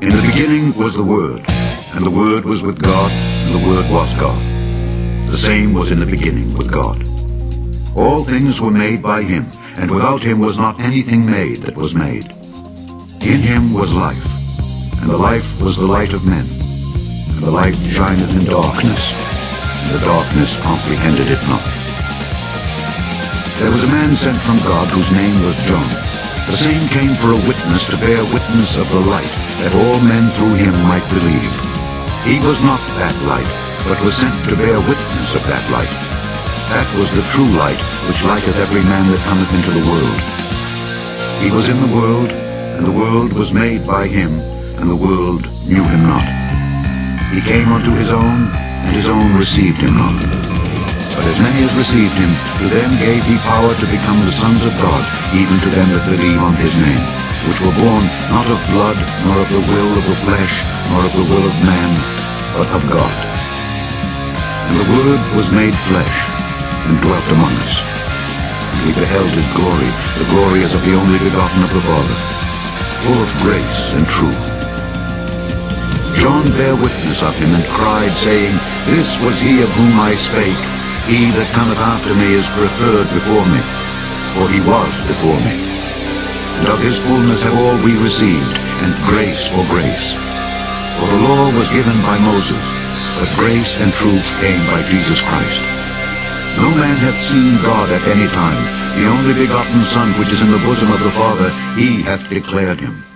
In the beginning was the Word, and the Word was with God, and the Word was God. The same was in the beginning with God. All things were made by him, and without him was not anything made that was made. In him was life, and the life was the light of men. And the light shineth in darkness, and the darkness comprehended it not. There was a man sent from God whose name was John. The same came for a witness to bear witness of the light, that all men through him might believe. He was not that light, but was sent to bear witness of that light. That was the true light, which lighteth every man that cometh into the world. He was in the world, and the world was made by him, and the world knew him not. He came unto his own, and his own received him not. But as many as received him, to them gave he power to become the sons of God, even to them that believe on his name, which were born not of blood, nor of the will of the flesh, nor of the will of man, but of God. And the Word was made flesh, and dwelt among us. And we beheld his glory, the glory as of the only begotten of the Father, full of grace and truth. John bare witness of him, and cried, saying, This was he of whom I spake. He that cometh after me is preferred before me, for he was before me. And of his fullness have all we received, and grace for grace. For the law was given by Moses, but grace and truth came by Jesus Christ. No man hath seen God at any time. The only begotten Son, which is in the bosom of the Father, he hath declared him.